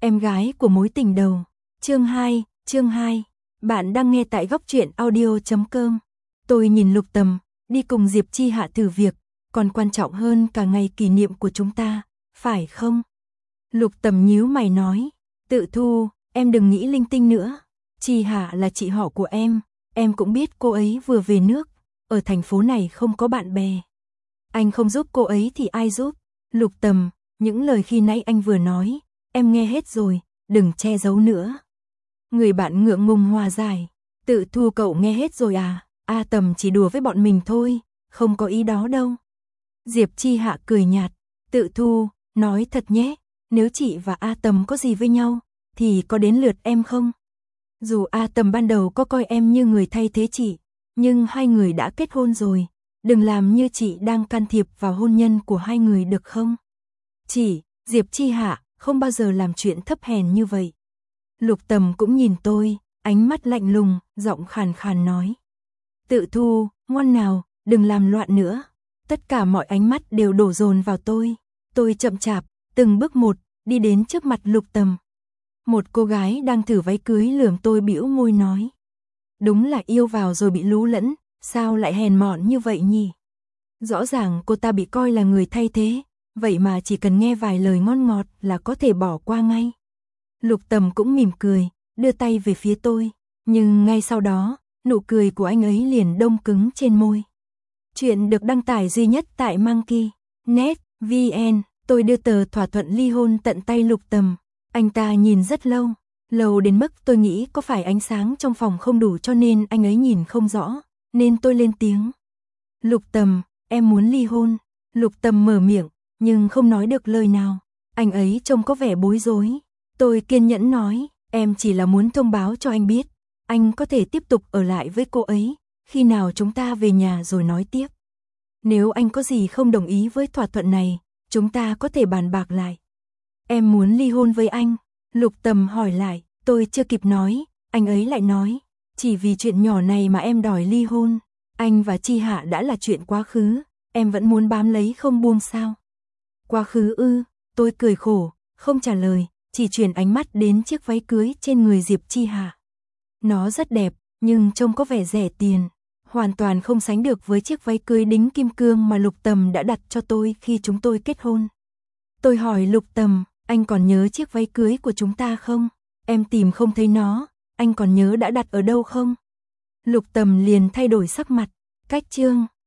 em gái của mối tình đầu. Chương 2. Bạn đang nghe tại góc truyện audio.com. Tôi nhìn Lục Tầm, đi cùng Diệp Chi Hạ thử việc, còn quan trọng hơn cả ngày kỷ niệm của chúng ta, phải không? Lục Tầm nhíu mày nói, Tự Thu, em đừng nghĩ linh tinh nữa. Chi Hạ là chị họ của em cũng biết cô ấy vừa về nước, ở thành phố này không có bạn bè. Anh không giúp cô ấy thì ai giúp? Lục Tầm, những lời khi nãy anh vừa nói, em nghe hết rồi, đừng che giấu nữa. Người bạn ngượng ngùng hòa giải, Tự Thu cậu nghe hết rồi à? A Tầm chỉ đùa với bọn mình thôi, không có ý đó đâu. Diệp Chi Hạ cười nhạt, Tự Thu, nói thật nhé, nếu chị và A Tầm có gì với nhau, thì có đến lượt em không? Dù A Tầm ban đầu có coi em như người thay thế chị, nhưng hai người đã kết hôn rồi, đừng làm như chị đang can thiệp vào hôn nhân của hai người được không? Chị, Diệp Chi Hạ, không bao giờ làm chuyện thấp hèn như vậy. Lục Tầm cũng nhìn tôi, ánh mắt lạnh lùng, giọng khàn khàn nói. Tự Thu, ngoan nào, đừng làm loạn nữa. Tất cả mọi ánh mắt đều đổ dồn vào tôi. Tôi chậm chạp, từng bước một, đi đến trước mặt Lục Tầm. Một cô gái đang thử váy cưới lườm tôi bĩu môi nói. Đúng là yêu vào rồi bị lú lẫn, sao lại hèn mọn như vậy nhỉ? Rõ ràng cô ta bị coi là người thay thế, vậy mà chỉ cần nghe vài lời ngon ngọt là có thể bỏ qua ngay. Lục Tầm cũng mỉm cười, đưa tay về phía tôi, nhưng ngay sau đó, nụ cười của anh ấy liền đông cứng trên môi. Chuyện được đăng tải duy nhất tại Monkey.net VN. Tôi đưa tờ thỏa thuận ly hôn tận tay Lục Tầm. Anh ta nhìn rất lâu đến mức tôi nghĩ có phải ánh sáng trong phòng không đủ cho nên anh ấy nhìn không rõ, nên tôi lên tiếng. Lục Tầm, em muốn ly hôn. Lục Tầm mở miệng, nhưng không nói được lời nào. Anh ấy trông có vẻ bối rối. Tôi kiên nhẫn nói, em chỉ là muốn thông báo cho anh biết, anh có thể tiếp tục ở lại với cô ấy, khi nào chúng ta về nhà rồi nói tiếp. Nếu anh có gì không đồng ý với thỏa thuận này, chúng ta có thể bàn bạc lại. Em muốn ly hôn với anh. Lục Tầm hỏi lại, tôi chưa kịp nói, anh ấy lại nói, chỉ vì chuyện nhỏ này mà em đòi ly hôn. Anh và Chi Hạ đã là chuyện quá khứ, em vẫn muốn bám lấy không buông sao? Quá khứ ư? Tôi cười khổ, không trả lời, chỉ chuyển ánh mắt đến chiếc váy cưới trên người Diệp Chi Hạ. Nó rất đẹp, nhưng trông có vẻ rẻ tiền, hoàn toàn không sánh được với chiếc váy cưới đính kim cương mà Lục Tầm đã đặt cho tôi khi chúng tôi kết hôn. Tôi hỏi Lục Tầm, anh còn nhớ chiếc váy cưới của chúng ta không? Em tìm không thấy nó, anh còn nhớ đã đặt ở đâu không? Lục Tầm liền thay đổi sắc mặt, cách chương